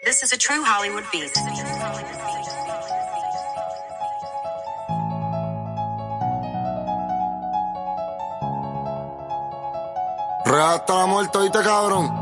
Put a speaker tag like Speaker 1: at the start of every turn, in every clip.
Speaker 1: This is a true Hollywood beat.
Speaker 2: Real hasta la muerte, oíste, cabrón.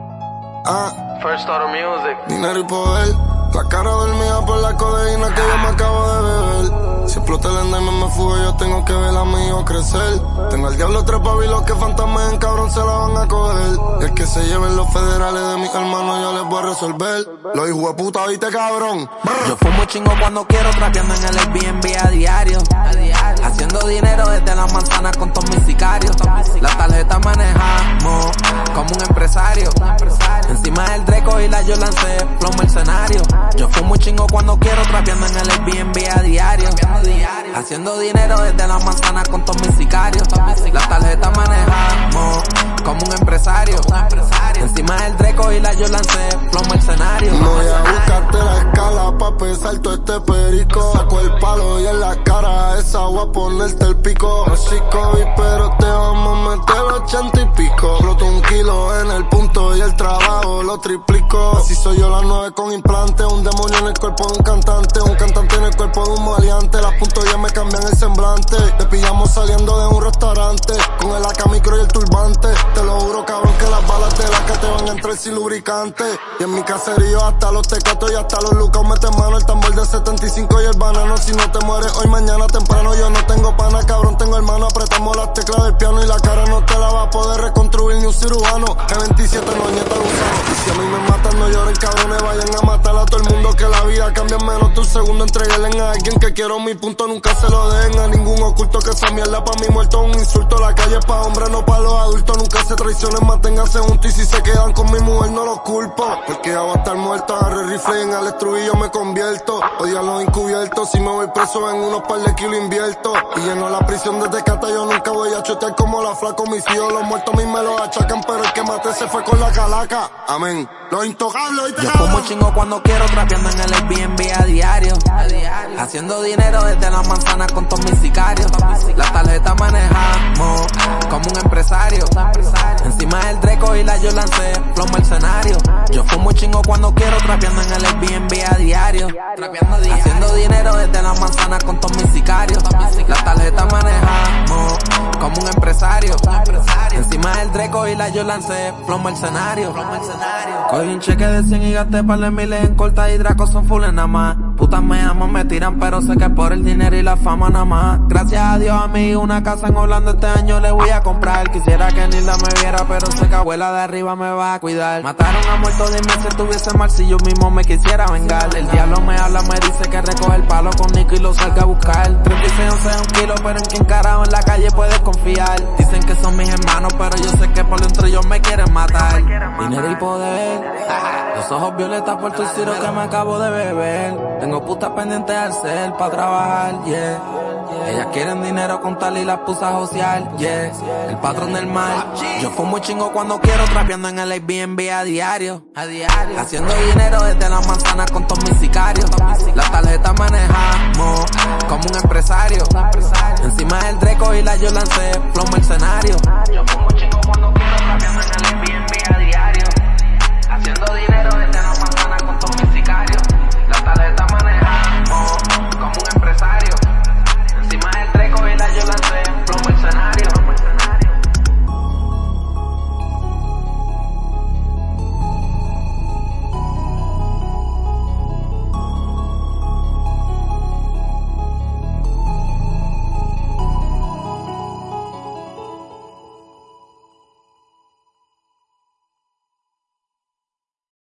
Speaker 3: First Auto Music.
Speaker 2: Dinero y poder. La cara dormida por la codeína que yo me acabo de beber. Si explota el endime me fugo, yo tengo que ver a mi hijo crecer. Tengo al diablo trepado y los que fantasmen, cabrón, se la van a coger. Y el que se lleven los federales de mis hermanos, yo les voy a resolver. Los hijos de puta, oíste, cabrón.
Speaker 4: Yo fumo chingo cuando quiero, trapeando en el Airbnb a diario. Haciendo dinero desde las manzanas con todos mis sicarios. La tarjeta manejamos como un empresario. Encima del Dreco y la yo lancé flow mercenario. Yo fumo chingo cuando quiero, trapeando en el Airbnb a diario. Haciendo dinero desde las manzanas con todos mis sicarios. La tarjeta manejamos como un empresario. Encima del Dreco y la yo lancé flow mercenario.
Speaker 2: Voy a buscarte la escala pa' pesar todo este perico. Saco el palo y en la cara a esa voy a ponerte el pico. No soy COVID, pero te vamos a meter 80 y pico. Floto 1 kilo en el punto y el trabajo lo triplico. Así soy yo, las 9 con implante. Un demonio en el cuerpo de un cantante en el cuerpo de un maleante. Las puntos ya me cambian el semblante. Te pillamos saliendo de un restaurante con el AK micro y el turbante. Te lo juro, cabrón, que las balas de la que te van a entrar sin lubricante. Y en mi caserío hasta los tecatos y hasta los lucas meten mano. El tambor de 75 y el banano. Si no te mueres hoy, mañana temprano. Yo no tengo pana, cabrón, tengo hermano. Apretamos las teclas del piano y la cara no te la va a poder reconstruir ni un cirujano. G27 no nieta gusano. Y si a mí me matan, no lloren, cabrones. Vayan a matar a todo el mundo, que la vida cambia en menos de un segundo. Entreguen a alguien que quiero mi punto, nunca se lo den a ningún oculto. Que esa mierda pa' mi muerto es un insulto. La calle es pa' hombres, no pa' los adultos. Nunca se traicionen, manténganse juntos. Y si se quedan con mi mujer, no los culpo. Porque ya voy a estar muerto, agarré el rifle y en Alex Trujillo me convierto. Odian los encubiertos, si me voy preso en unos par de kilos invierto. Y lleno la prisión desde Cata, yo nunca voy a chotear como la flaco. Mis hijos, los muertos a mí me los achacan, pero el que maté se fue con la calaca. Amén. Los intocables, ¿oíste?
Speaker 4: Yo fumo chingo cuando quiero, trapeando en el Airbnb a diario. Haciendo dinero desde las manzanas con todos mis sicarios. La tarjeta manejamos como un empresario. Encima del Dreco y la yo lancé flow mercenario. Yo fumo chingo cuando quiero, trapeando en el Airbnb a diario. Haciendo dinero desde las manzanas con todos mis sicarios. La tarjeta manejamos como un empresario. Encima del Dreco y la yo lancé flow mercenario. Cogí un cheque de 100 y gasté par de miles en corta y Draco son full nada más. Putas me aman, me tiran, pero sé que por el dinero y la fama nada más. Gracias a Dios a mí una casa en Orlando este año le voy a comprar. Quisiera que Nilda me viera, pero sé que abuela de arriba me va a cuidar. Mataron a muerto, dime si estuviese mal si yo mismo me quisiera vengar. El diablo me habla, me dice que recoge el palo con Nico y lo salga a buscar. 36 once un kilo, pero en quien carajo en la calle puedes confiar. Dicen que son mis hermanos, pero yo sé que por dentro ellos me quieren matar. Dinero y poder, los ojos violetas por tu ciro que me acabo de beber. Tengo putas pendientes al cel pa' trabajar, yeah. Ellas quieren dinero con tal y las puse a josear, yeah. El patrón del mal. Yo fumo chingo cuando quiero, trapeando en el Airbnb a diario. Haciendo dinero desde las manzanas con todos mis sicarios. La tarjeta manejamos como un empresario. Encima del Dreco y la yo lancé flow mercenario. Yo fumo chingo cuando quiero, trapeando en el Airbnb a diario. Haciendo dinero desde las